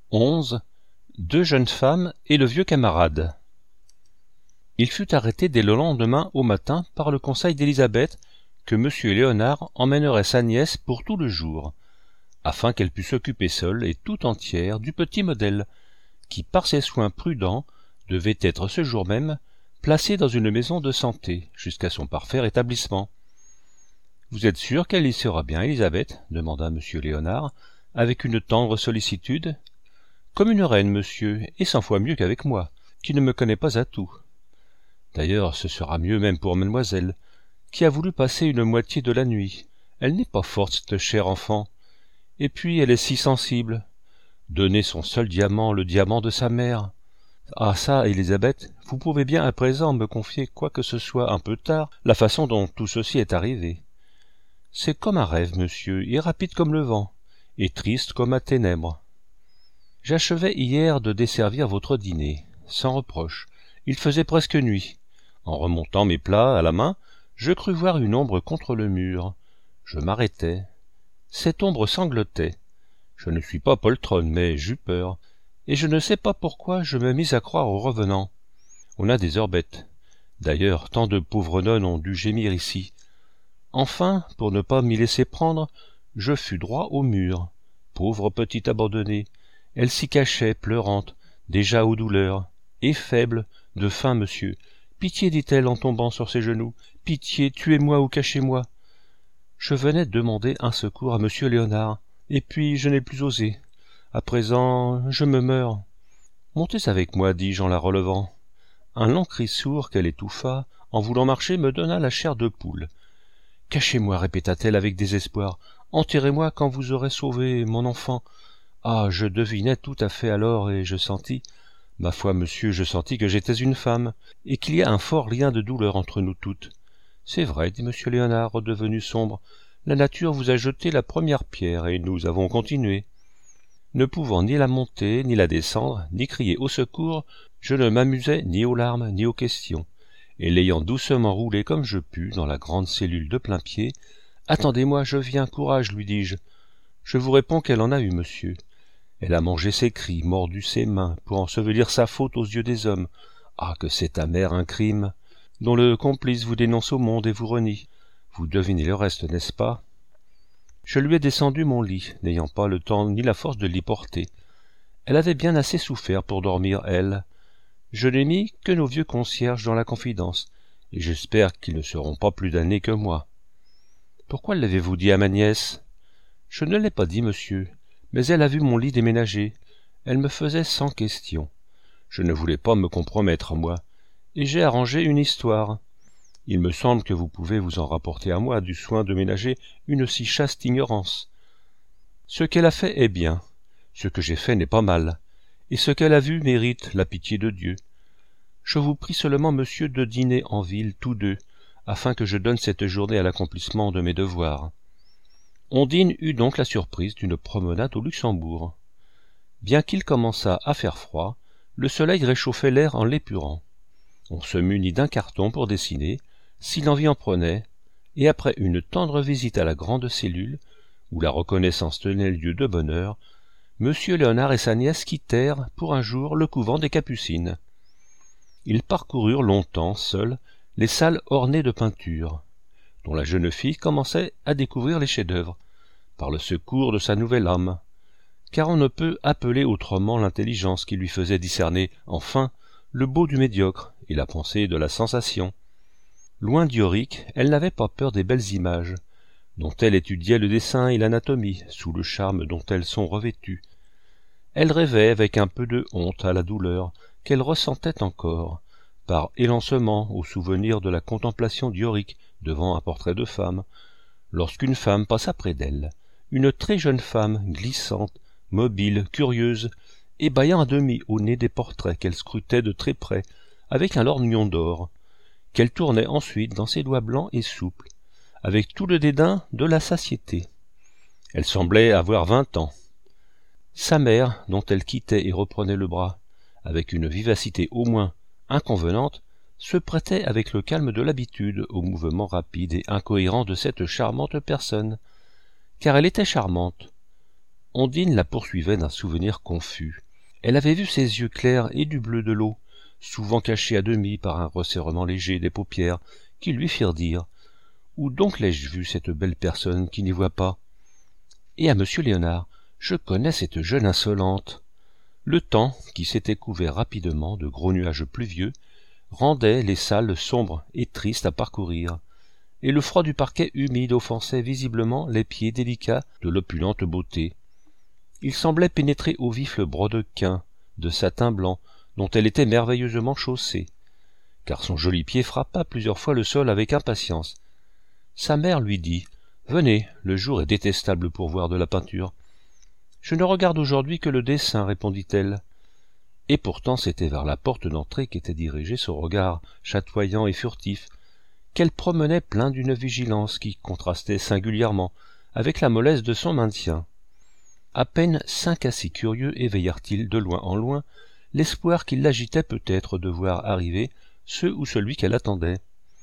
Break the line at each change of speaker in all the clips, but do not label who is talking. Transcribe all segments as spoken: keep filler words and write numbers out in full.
onze. Deux jeunes femmes et le vieux camarade. Il fut arrêté dès le lendemain au matin par le conseil d'Élisabeth que M. Léonard emmènerait sa nièce pour tout le jour, afin qu'elle pût s'occuper seule et tout entière du petit modèle, qui par ses soins prudents devait être ce jour même placé dans une maison de santé jusqu'à son parfait rétablissement. « Vous êtes sûre qu'elle y sera bien, Élisabeth ?» demanda M. Léonard, avec une tendre sollicitude. « Comme une reine, monsieur, et cent fois mieux qu'avec moi, qui ne me connais pas à tout. D'ailleurs, ce sera mieux même pour mademoiselle, qui a voulu passer une moitié de la nuit. Elle n'est pas forte, cette chère enfant. Et puis, elle est si sensible. Donner son seul diamant, le diamant de sa mère. Ah ça, Élisabeth, vous pouvez bien à présent me confier, quoique ce soit un peu tard, la façon dont tout ceci est arrivé. C'est comme un rêve, monsieur, et rapide comme le vent, et triste comme un ténèbre. J'achevais hier de desservir votre dîner, sans reproche. Il faisait presque nuit. En remontant mes plats à la main, je crus voir une ombre contre le mur. Je m'arrêtai. Cette ombre sanglotait. Je ne suis pas poltronne, mais j'eus peur, et je ne sais pas pourquoi je me mis à croire aux revenants. On a des heures bêtes. D'ailleurs, tant de pauvres nonnes ont dû gémir ici. Enfin, pour ne pas m'y laisser prendre, je fus droit au mur. Pauvre petite abandonnée, elle s'y cachait, pleurante, déjà aux douleurs, et faible, de faim, monsieur. Pitié, dit-elle en tombant sur ses genoux, pitié, tuez-moi ou cachez-moi. Je venais demander un secours à monsieur Léonard, et puis je n'ai plus osé. À présent, je me meurs. Montez avec moi, dis-je en la relevant. Un long cri sourd qu'elle étouffa, en voulant marcher, me donna la chair de poule. Cachez-moi, répéta-t-elle avec désespoir. Enterrez-moi quand vous aurez sauvé mon enfant. Ah, je devinais tout à fait alors, et je sentis, ma foi, monsieur, je sentis que j'étais une femme, et qu'il y a un fort lien de douleur entre nous toutes. C'est vrai, dit monsieur Léonard, redevenu sombre, la nature vous a jeté la première pierre, et nous avons continué. Ne pouvant ni la monter, ni la descendre, ni crier au secours, je ne m'amusai ni aux larmes, ni aux questions, et l'ayant doucement roulée comme je pus dans la grande cellule de plain-pied, « Attendez-moi, je viens, courage, lui dis-je. Je vous réponds qu'elle en a eu, monsieur. Elle a mangé ses cris, mordu ses mains, pour ensevelir sa faute aux yeux des hommes. Ah, que c'est amer un crime, dont le complice vous dénonce au monde et vous renie. Vous devinez le reste, n'est-ce pas? Je lui ai descendu mon lit, n'ayant pas le temps ni la force de l'y porter. Elle avait bien assez souffert pour dormir, elle. Je n'ai mis que nos vieux concierges dans la confidence, et j'espère qu'ils ne seront pas plus damnés que moi. Pourquoi l'avez-vous dit à ma nièce? Je ne l'ai pas dit, monsieur, mais elle a vu mon lit déménagé. Elle me faisait cent questions. Je ne voulais pas me compromettre, moi, et j'ai arrangé une histoire. Il me semble que vous pouvez vous en rapporter à moi du soin de ménager une si chaste ignorance. Ce qu'elle a fait est bien, ce que j'ai fait n'est pas mal, et ce qu'elle a vu mérite la pitié de Dieu. Je vous prie seulement, monsieur, de dîner en ville, tous deux, afin que je donne cette journée à l'accomplissement de mes devoirs. Ondine eut donc la surprise d'une promenade au Luxembourg. Bien qu'il commençât à faire froid, le soleil réchauffait l'air en l'épurant. On se munit d'un carton pour dessiner, si l'envie en prenait, et après une tendre visite à la grande cellule, où la reconnaissance tenait lieu de bonne heure, Monsieur Léonard et sa nièce quittèrent, pour un jour, le couvent des Capucines. Ils parcoururent longtemps, seuls, les salles ornées de peintures, dont la jeune fille commençait à découvrir les chefs-d'œuvre, par le secours de sa nouvelle âme, car on ne peut appeler autrement l'intelligence qui lui faisait discerner, enfin, le beau du médiocre et la pensée de la sensation. Loin d'Ioric, elle n'avait pas peur des belles images, dont elle étudiait le dessin et l'anatomie, sous le charme dont elles sont revêtues. Elle rêvait avec un peu de honte à la douleur qu'elle ressentait encore, par élancement au souvenir de la contemplation d'Ioric devant un portrait de femme, lorsqu'une femme passa près d'elle, une très jeune femme, glissante, mobile, curieuse, et bâillant à demi au nez des portraits qu'elle scrutait de très près, avec un lorgnon d'or, qu'elle tournait ensuite dans ses doigts blancs et souples, avec tout le dédain de la satiété. Elle semblait avoir vingt ans. Sa mère, dont elle quittait et reprenait le bras, avec une vivacité au moins inconvenante, se prêtait avec le calme de l'habitude aux mouvements rapides et incohérents de cette charmante personne, car elle était charmante. Ondine la poursuivait d'un souvenir confus. Elle avait vu ses yeux clairs et du bleu de l'eau, souvent cachés à demi par un resserrement léger des paupières, qui lui firent dire « Où donc l'ai-je vu cette belle personne qui n'y voit pas ?» Et à monsieur Léonard, je connais cette jeune insolente. Le temps, qui s'était couvert rapidement de gros nuages pluvieux, rendait les salles sombres et tristes à parcourir, et le froid du parquet humide offensait visiblement les pieds délicats de l'opulente beauté. Il semblait pénétrer au vif le brodequin de satin blanc dont elle était merveilleusement chaussée, car son joli pied frappa plusieurs fois le sol avec impatience. Sa mère lui dit « Venez, le jour est détestable pour voir de la peinture. »« Je ne regarde aujourd'hui que le dessin, répondit-elle. Et pourtant c'était vers la porte d'entrée qu'était dirigé son regard chatoyant et furtif, qu'elle promenait plein d'une vigilance qui contrastait singulièrement avec la mollesse de son maintien. À peine cinq à six curieux éveillèrent-ils de loin en loin l'espoir qu'il l'agitait peut-être de voir arriver ceux ou celui qu'elle attendait.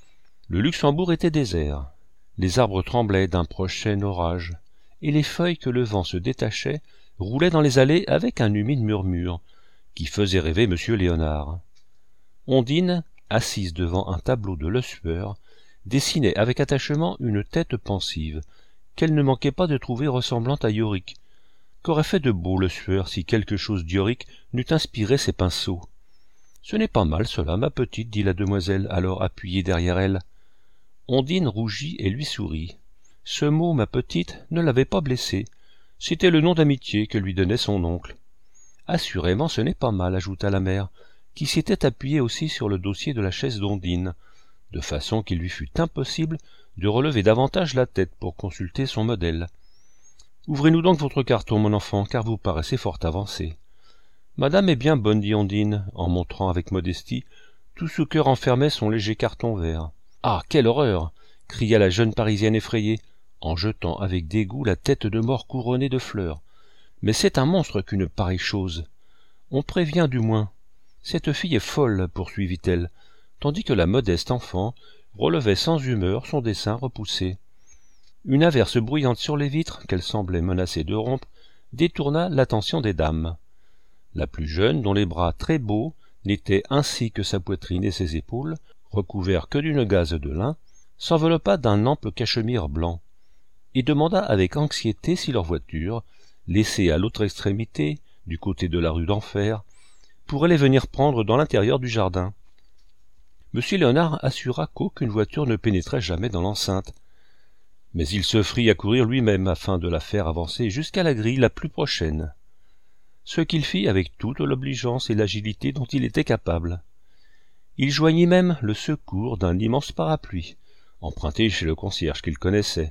Le Luxembourg était désert, les arbres tremblaient d'un prochain orage, et les feuilles que le vent se détachait roulaient dans les allées avec un humide murmure, qui faisait rêver monsieur Léonard. Ondine, assise devant un tableau de Lesueur, dessinait avec attachement une tête pensive, qu'elle ne manquait pas de trouver ressemblante à Yorick. Qu'aurait fait de beau Lesueur si quelque chose d'Yorick n'eût inspiré ses pinceaux? « Ce n'est pas mal cela, ma petite, dit la demoiselle, alors appuyée derrière elle. Ondine rougit et lui sourit. Ce mot, ma petite, ne l'avait pas blessée. C'était le nom d'amitié que lui donnait son oncle. Assurément, ce n'est pas mal, ajouta la mère, qui s'était appuyée aussi sur le dossier de la chaise d'Ondine, de façon qu'il lui fut impossible de relever davantage la tête pour consulter son modèle. « Ouvrez-nous donc votre carton, mon enfant, car vous paraissez fort avancé. »« Madame est bien bonne, dit Ondine, en montrant avec modestie tout ce que renfermait son léger carton vert. « Ah, quelle horreur !» cria la jeune Parisienne effrayée, en jetant avec dégoût la tête de mort couronnée de fleurs. « Mais c'est un monstre qu'une pareille chose. On prévient du moins. Cette fille est folle, poursuivit-elle, tandis que la modeste enfant relevait sans humeur son dessin repoussé. Une averse bruyante sur les vitres, qu'elle semblait menacer de rompre, détourna l'attention des dames. La plus jeune, dont les bras très beaux n'étaient ainsi que sa poitrine et ses épaules, recouverts que d'une gaze de lin, s'enveloppa d'un ample cachemire blanc, et demanda avec anxiété si leur voiture, laissée à l'autre extrémité, du côté de la rue d'Enfer, pourrait les venir prendre dans l'intérieur du jardin. Monsieur Léonard assura qu'aucune voiture ne pénétrait jamais dans l'enceinte, mais il s'offrit à courir lui-même afin de la faire avancer jusqu'à la grille la plus prochaine, ce qu'il fit avec toute l'obligeance et l'agilité dont il était capable. Il joignit même le secours d'un immense parapluie, emprunté chez le concierge qu'il connaissait,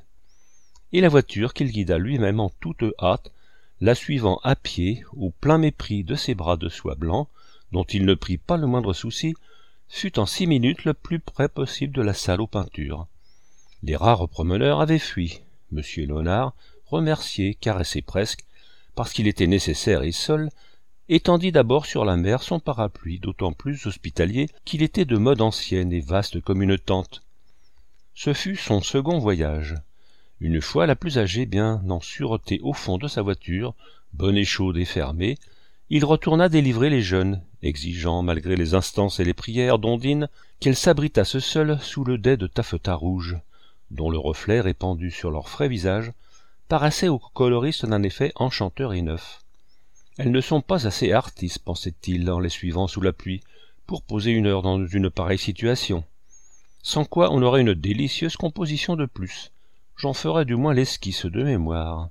et la voiture qu'il guida lui-même en toute hâte, la suivant à pied au plein mépris de ses bras de soie blanc, dont il ne prit pas le moindre souci, fut en six minutes le plus près possible de la salle aux peintures. Les rares promeneurs avaient fui. Monsieur Léonard, remercié, caressé presque, parce qu'il était nécessaire et seul, étendit d'abord sur la mer son parapluie, d'autant plus hospitalier qu'il était de mode ancienne et vaste comme une tente. Ce fut son second voyage. Une fois la plus âgée bien en sûreté au fond de sa voiture, bonne et chaude et fermée, il retourna délivrer les jeunes, exigeant, malgré les instances et les prières d'Ondine, qu'elle s'abritasse seule sous le dais de taffetas rouge, dont le reflet répandu sur leurs frais visages paraissait aux coloristes d'un effet enchanteur et neuf. Elles ne sont pas assez artistes, pensait-il en les suivant sous la pluie, pour poser une heure dans une pareille situation. Sans quoi on aurait une délicieuse composition de plus. J'en ferai du moins l'esquisse de mémoire.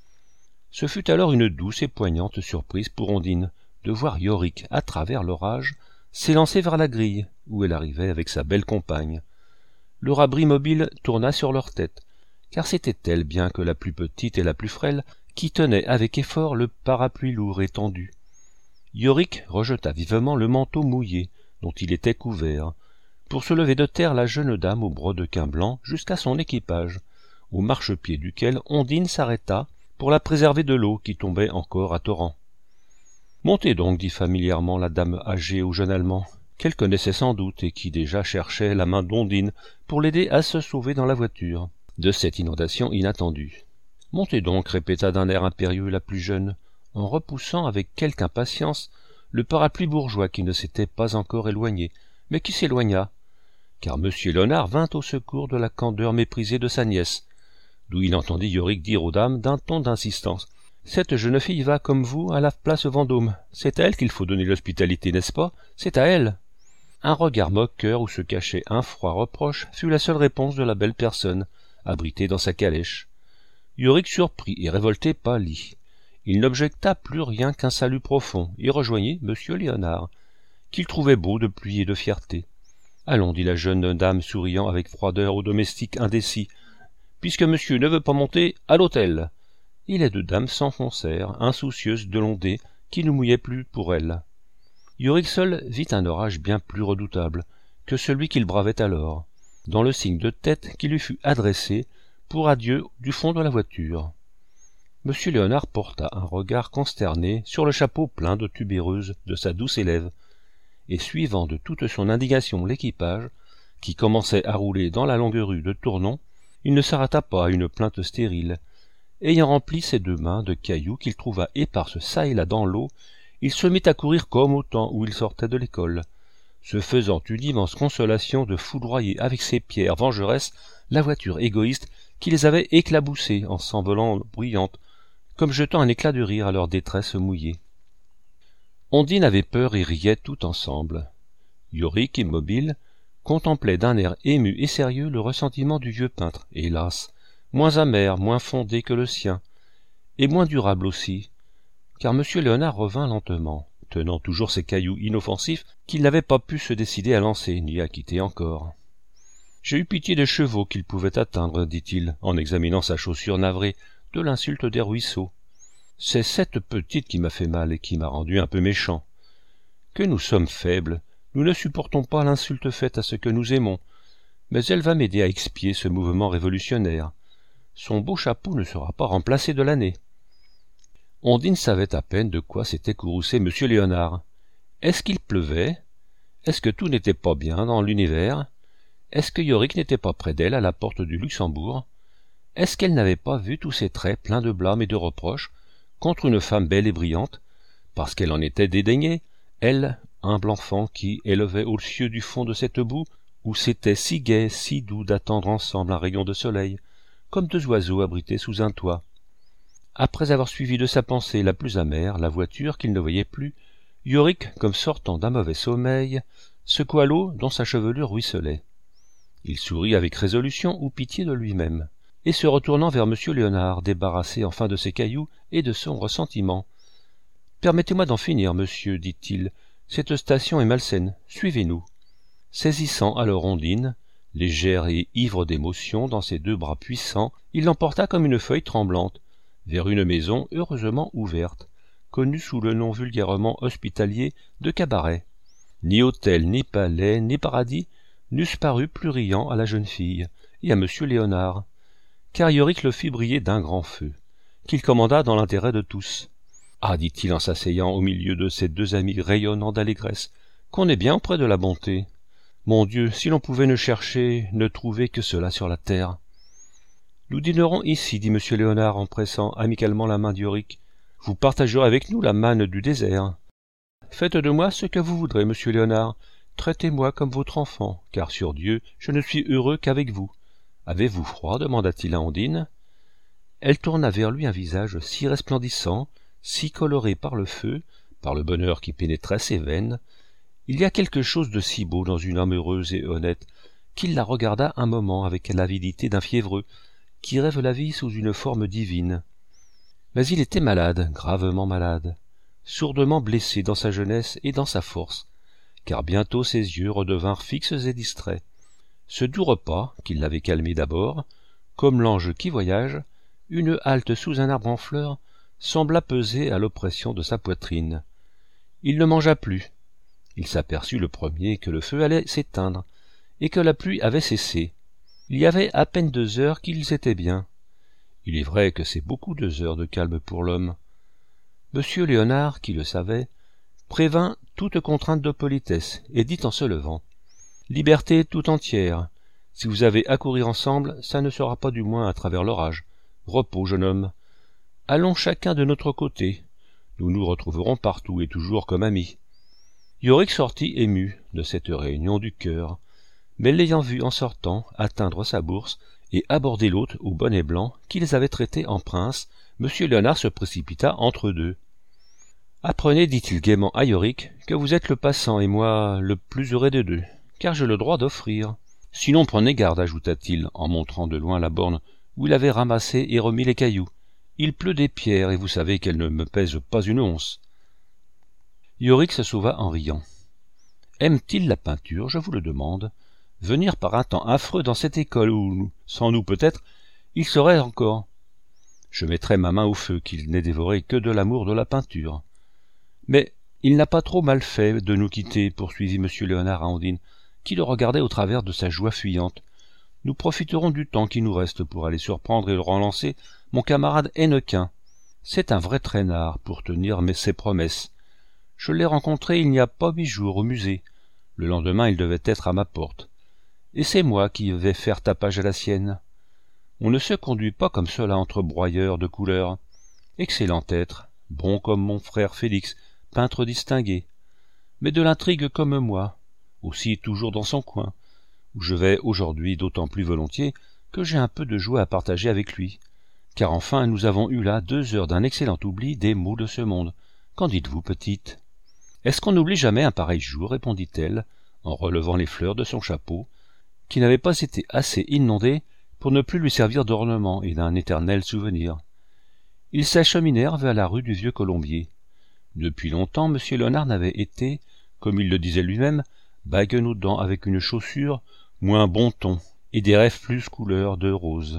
Ce fut alors une douce et poignante surprise pour Ondine de voir Yorick, à travers l'orage, s'élancer vers la grille, où elle arrivait avec sa belle compagne. Leur abri mobile tourna sur leur tête, car c'était elle bien que la plus petite et la plus frêle qui tenait avec effort le parapluie lourd et tendu. Yorick rejeta vivement le manteau mouillé dont il était couvert, pour se lever de terre la jeune dame au brodequin blanc jusqu'à son équipage, au marchepied duquel Ondine s'arrêta pour la préserver de l'eau qui tombait encore à torrents. « Montez donc, dit familièrement la dame âgée au jeune Allemand, qu'elle connaissait sans doute et qui déjà cherchait la main d'Ondine pour l'aider à se sauver dans la voiture de cette inondation inattendue. Montez donc, répéta d'un air impérieux la plus jeune, en repoussant avec quelque impatience le parapluie bourgeois qui ne s'était pas encore éloigné, mais qui s'éloigna, car M. Léonard vint au secours de la candeur méprisée de sa nièce, d'où il entendit Yorick dire aux dames d'un ton d'insistance. « Cette jeune fille va, comme vous, à la place Vendôme. C'est à elle qu'il faut donner l'hospitalité, n'est-ce pas? C'est à elle !» Un regard moqueur où se cachait un froid reproche fut la seule réponse de la belle personne, abritée dans sa calèche. Yorick, surpris et révolté, pâlit. Il n'objecta plus rien qu'un salut profond, et rejoignit M. Léonard, qu'il trouvait beau de pluie et de fierté. « Allons, dit la jeune dame souriant avec froideur au domestique indécis, puisque monsieur ne veut pas monter, à l'hôtel. » Et les deux dames s'enfoncèrent, insoucieuses de l'ondée qui ne mouillait plus pour elles. Yorick seul vit un orage bien plus redoutable que celui qu'il bravait alors, dans le signe de tête qui lui fut adressé pour adieu du fond de la voiture. M. Léonard porta un regard consterné sur le chapeau plein de tubéreuses de sa douce élève, et suivant de toute son indignation l'équipage, qui commençait à rouler dans la longue rue de Tournon, il ne s'arrêta pas à une plainte stérile. Ayant rempli ses deux mains de cailloux qu'il trouva éparses çà et là dans l'eau, il se mit à courir comme au temps où il sortait de l'école, se faisant une immense consolation de foudroyer avec ses pierres vengeresses la voiture égoïste qui les avait éclaboussées en s'envolant bruyantes, comme jetant un éclat de rire à leur détresse mouillée. Ondine avait peur et riait tout ensemble. Yorick, immobile, contemplait d'un air ému et sérieux le ressentiment du vieux peintre, hélas, moins amer, moins fondé que le sien, et moins durable aussi, car M. Léonard revint lentement, tenant toujours ses cailloux inoffensifs qu'il n'avait pas pu se décider à lancer, ni à quitter encore. « J'ai eu pitié des chevaux qu'il pouvait atteindre, dit-il, en examinant sa chaussure navrée de l'insulte des ruisseaux. C'est cette petite qui m'a fait mal et qui m'a rendu un peu méchant. Que nous sommes faibles, nous ne supportons pas l'insulte faite à ce que nous aimons, mais elle va m'aider à expier ce mouvement révolutionnaire. Son beau chapeau ne sera pas remplacé de l'année. » Ondine savait à peine de quoi s'était courroucé M. Léonard. Est-ce qu'il pleuvait? Est-ce que tout n'était pas bien dans l'univers? Est-ce que Yorick n'était pas près d'elle à la porte du Luxembourg? Est-ce qu'elle n'avait pas vu tous ses traits pleins de blâme et de reproches contre une femme belle et brillante, parce qu'elle en était dédaignée, elle, humble enfant qui élevait aux cieux du fond de cette boue, où c'était si gai, si doux d'attendre ensemble un rayon de soleil, comme deux oiseaux abrités sous un toit. Après avoir suivi de sa pensée la plus amère la voiture qu'il ne voyait plus, Yorick, comme sortant d'un mauvais sommeil, secoua l'eau dont sa chevelure ruisselait. Il sourit avec résolution ou pitié de lui-même, et se retournant vers M. Léonard, débarrassé enfin de ses cailloux et de son ressentiment. « Permettez-moi d'en finir, monsieur, dit-il, cette station est malsaine, suivez-nous. » Saisissant alors Ondine, légère et ivre d'émotion dans ses deux bras puissants, il l'emporta comme une feuille tremblante, vers une maison heureusement ouverte, connue sous le nom vulgairement hospitalier de cabaret. Ni hôtel, ni palais, ni paradis n'eussent paru plus riants à la jeune fille et à M. Léonard, car Yorick le fit briller d'un grand feu, qu'il commanda dans l'intérêt de tous. « Ah, dit-il en s'asseyant au milieu de ses deux amis rayonnants d'allégresse, qu'on est bien auprès de la bonté. Mon Dieu, si l'on pouvait ne chercher, ne trouver que cela sur la terre. » « Nous dînerons ici, dit M. Léonard en pressant amicalement la main d'Yorick. Vous partagerez avec nous la manne du désert. Faites de moi ce que vous voudrez, M. Léonard. Traitez-moi comme votre enfant, car sur Dieu, je ne suis heureux qu'avec vous. Avez-vous froid? demanda-t-il à Ondine. Elle tourna vers lui un visage si resplendissant, si coloré par le feu, par le bonheur qui pénétrait ses veines. Il y a quelque chose de si beau dans une âme heureuse et honnête, qu'il la regarda un moment avec l'avidité d'un fiévreux, qui rêve la vie sous une forme divine. Mais il était malade, gravement malade, sourdement blessé dans sa jeunesse et dans sa force, car bientôt ses yeux redevinrent fixes et distraits. Ce doux repas, qui l'avait calmé d'abord, comme l'ange qui voyage, une halte sous un arbre en fleurs, sembla peser à l'oppression de sa poitrine. Il ne mangea plus. Il s'aperçut le premier que le feu allait s'éteindre, et que la pluie avait cessé. Il y avait à peine deux heures qu'ils étaient bien. Il est vrai que c'est beaucoup deux heures de calme pour l'homme. Monsieur Léonard, qui le savait, prévint toute contrainte de politesse, et dit en se levant. « Liberté tout entière. Si vous avez à courir ensemble, ça ne sera pas du moins à travers l'orage. Repos, jeune homme. Allons chacun de notre côté. Nous nous retrouverons partout et toujours comme amis. » Yorick sortit ému de cette réunion du cœur, mais l'ayant vu en sortant atteindre sa bourse et aborder l'hôte au bonnet blanc qui les avait traités en princes, Monsieur Léonard se précipita entre eux deux. « Apprenez, dit-il gaiement à Yorick, que vous êtes le passant et moi le plus heureux des deux, car j'ai le droit d'offrir. Sinon prenez garde, ajouta-t-il, en montrant de loin la borne où il avait ramassé et remis les cailloux. Il pleut des pierres, et vous savez qu'elles ne me pèsent pas une once. » Yorick se sauva en riant. « Aime-t-il la peinture, je vous le demande? Venir par un temps affreux dans cette école où, sans nous peut-être, il serait encore. Je mettrais ma main au feu qu'il n'ait dévoré que de l'amour de la peinture. Mais il n'a pas trop mal fait de nous quitter, poursuivit M. Léonard à Ondine, qui le regardait au travers de sa joie fuyante. Nous profiterons du temps qui nous reste pour aller surprendre et relancer mon camarade Hennequin. C'est un vrai traînard pour tenir ses promesses. Je l'ai rencontré il n'y a pas huit jours au musée. Le lendemain, il devait être à ma porte. Et c'est moi qui vais faire tapage à la sienne. On ne se conduit pas comme cela entre broyeurs de couleurs. Excellent être, bon comme mon frère Félix, peintre distingué, mais de l'intrigue comme moi, aussi toujours dans son coin, où je vais aujourd'hui d'autant plus volontiers que j'ai un peu de joie à partager avec lui, car enfin nous avons eu là deux heures d'un excellent oubli des maux de ce monde. Qu'en dites-vous, petite? Est-ce qu'on n'oublie jamais un pareil jour, répondit-elle, en relevant les fleurs de son chapeau, qui n'avait pas été assez inondé pour ne plus lui servir d'ornement et d'un éternel souvenir. Ils s'acheminèrent vers la rue du Vieux Colombier. Depuis longtemps, M. Léonard n'avait été, comme il le disait lui-même, baguenaudant avec une chaussure moins bon ton et des rêves plus couleur de rose.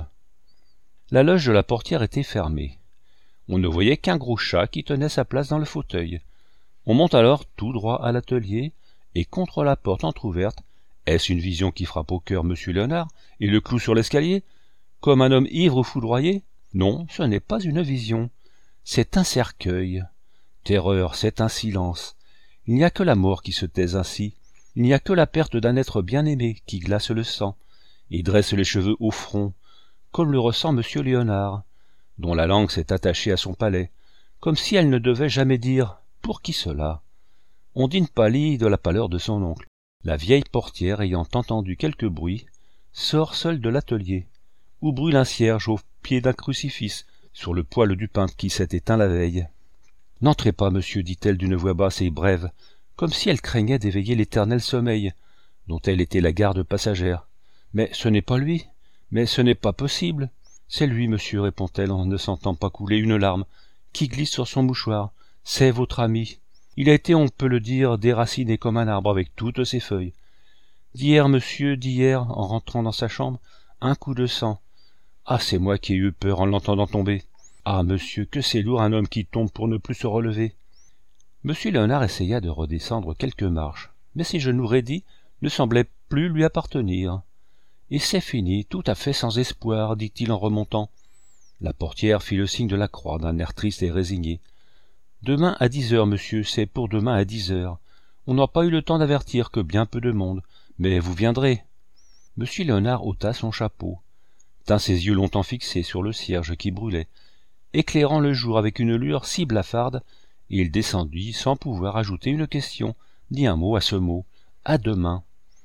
La loge de la portière était fermée. On ne voyait qu'un gros chat qui tenait sa place dans le fauteuil. On monte alors tout droit à l'atelier, et contre la porte entr'ouverte, est-ce une vision qui frappe au cœur M. Léonard et le cloue sur l'escalier, comme un homme ivre ou foudroyé? Non, ce n'est pas une vision, c'est un cercueil. Terreur, c'est un silence. Il n'y a que la mort qui se taise ainsi, il n'y a que la perte d'un être bien-aimé qui glace le sang, et dresse les cheveux au front, comme le ressent M. Léonard, dont la langue s'est attachée à son palais, comme si elle ne devait jamais dire « Pour qui cela ?» Ondine pâlit de la pâleur de son oncle. La vieille portière, ayant entendu quelque bruit, sort seule de l'atelier, où brûle un cierge au pied d'un crucifix, sur le poêle du peintre qui s'est éteint la veille. « N'entrez pas, monsieur, dit-elle d'une voix basse et brève, comme si elle craignait d'éveiller l'éternel sommeil, dont elle était la garde passagère. Mais ce n'est pas lui, mais ce n'est pas possible. C'est lui, monsieur, répond-elle en ne sentant pas couler une larme, qui glisse sur son mouchoir. C'est votre ami. Il a été, on peut le dire, déraciné comme un arbre avec toutes ses feuilles. D'hier, monsieur, d'hier, en rentrant dans sa chambre, un coup de sang. Ah, c'est moi qui ai eu peur en l'entendant tomber. Ah, monsieur, que c'est lourd un homme qui tombe pour ne plus se relever. » Monsieur Léonard essaya de redescendre quelques marches, mais ses genoux raidis ne semblaient plus lui appartenir. « Et c'est fini, tout à fait sans espoir, dit-il en remontant. » La portière fit le signe de la croix d'un air triste et résigné. « Demain à dix heures, monsieur, c'est pour demain à dix heures. On n'a pas eu le temps d'avertir que bien peu de monde, mais vous viendrez. » Monsieur Léonard ôta son chapeau, tint ses yeux longtemps fixés sur le cierge qui brûlait, éclairant le jour avec une lueur si blafarde, et il descendit sans pouvoir ajouter une question, ni un mot à ce mot. « À demain. »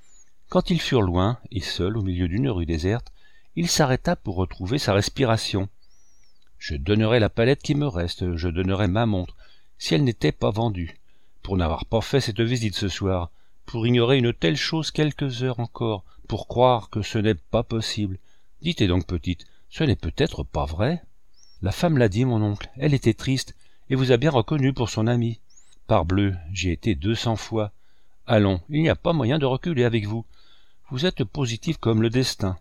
Quand ils furent loin, et seul au milieu d'une rue déserte, il s'arrêta pour retrouver sa respiration. « Je donnerai la palette qui me reste, je donnerai ma montre, si elle n'était pas vendue, pour n'avoir pas fait cette visite ce soir, pour ignorer une telle chose quelques heures encore, pour croire que ce n'est pas possible. Dites donc, petite, ce n'est peut-être pas vrai? » La femme l'a dit, mon oncle, elle était triste, et vous a bien reconnu pour son ami. Parbleu, j'y ai été deux cents fois. Allons, il n'y a pas moyen de reculer avec vous. Vous êtes positif comme le destin.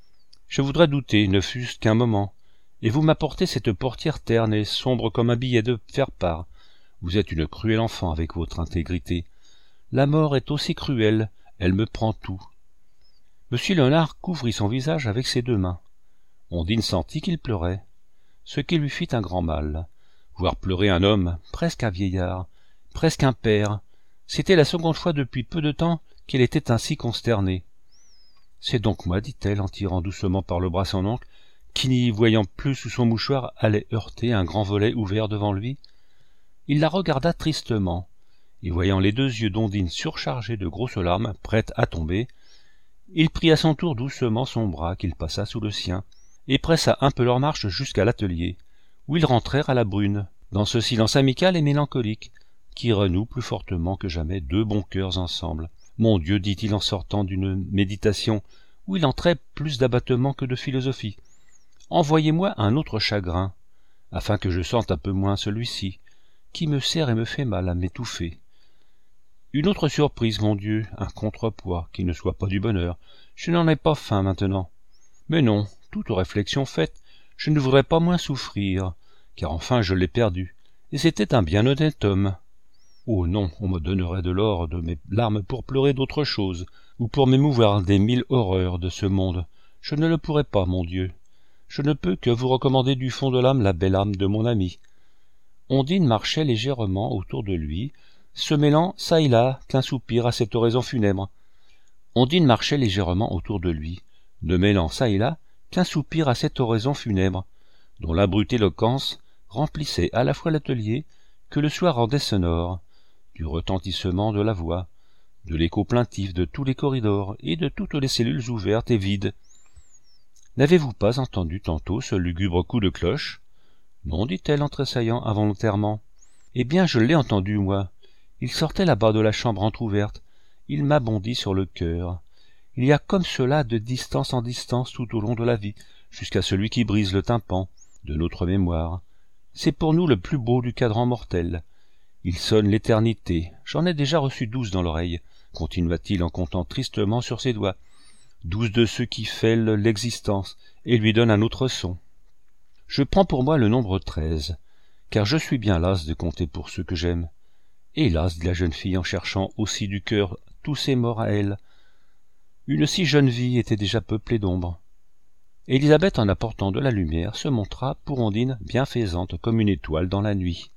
Je voudrais douter, ne fût-ce qu'un moment, et vous m'apportez cette portière terne et sombre comme un billet de faire-part. Vous êtes une cruelle enfant avec votre intégrité. La mort est aussi cruelle, elle me prend tout. Monsieur Léonard couvrit son visage avec ses deux mains. Ondine sentit qu'il pleurait, ce qui lui fit un grand mal. Voir pleurer un homme, presque un vieillard, presque un père, c'était la seconde fois depuis peu de temps qu'elle était ainsi consternée. « C'est donc moi, dit-elle, en tirant doucement par le bras son oncle, qui, n'y voyant plus sous son mouchoir, allait heurter un grand volet ouvert devant lui. Il la regarda tristement, et voyant les deux yeux d'Ondine surchargés de grosses larmes, prêtes à tomber, il prit à son tour doucement son bras qu'il passa sous le sien, et pressa un peu leur marche jusqu'à l'atelier, où ils rentrèrent à la brune, dans ce silence amical et mélancolique, qui renoue plus fortement que jamais deux bons cœurs ensemble. « Mon Dieu, dit-il en sortant d'une méditation, où il entrait plus d'abattement que de philosophie, envoyez-moi un autre chagrin, afin que je sente un peu moins celui-ci, qui me serre et me fait mal à m'étouffer. Une autre surprise, mon Dieu, un contrepoids, qui ne soit pas du bonheur. Je n'en ai pas faim maintenant. Mais non, toute réflexion faite, je ne voudrais pas moins souffrir, car enfin je l'ai perdu, et c'était un bien honnête homme. Oh non, on me donnerait de l'or de mes larmes pour pleurer d'autre chose, ou pour m'émouvoir des mille horreurs de ce monde. Je ne le pourrais pas, mon Dieu. Je ne peux que vous recommander du fond de l'âme la belle âme de mon ami. » Ondine marchait légèrement autour de lui, se mêlant çà et là qu'un soupir à cette oraison funèbre. Ondine marchait légèrement autour de lui, ne mêlant çà et là qu'un soupir à cette oraison funèbre, dont l'abrupte éloquence remplissait à la fois l'atelier que le soir rendait sonore, du retentissement de la voix, de l'écho plaintif de tous les corridors et de toutes les cellules ouvertes et vides. « N'avez-vous pas entendu tantôt ce lugubre coup de cloche ?»« Non, dit-elle en tressaillant involontairement. »« Eh bien, je l'ai entendu, moi. Il sortait là-bas de la chambre entr'ouverte. Il m'a bondi sur le cœur. Il y a comme cela de distance en distance tout au long de la vie, jusqu'à celui qui brise le tympan de notre mémoire. C'est pour nous le plus beau du cadran mortel. Il sonne l'éternité. J'en ai déjà reçu douze dans l'oreille, continua-t-il en comptant tristement sur ses doigts. Douze de ceux qui fêlent l'existence et lui donnent un autre son. Je prends pour moi le nombre treize, car je suis bien lasse de compter pour ceux que j'aime. Hélas, dit la jeune fille en cherchant aussi du cœur tous ses morts à elle. Une si jeune vie était déjà peuplée d'ombre. Élisabeth, en apportant de la lumière, se montra pour Ondine bienfaisante comme une étoile dans la nuit.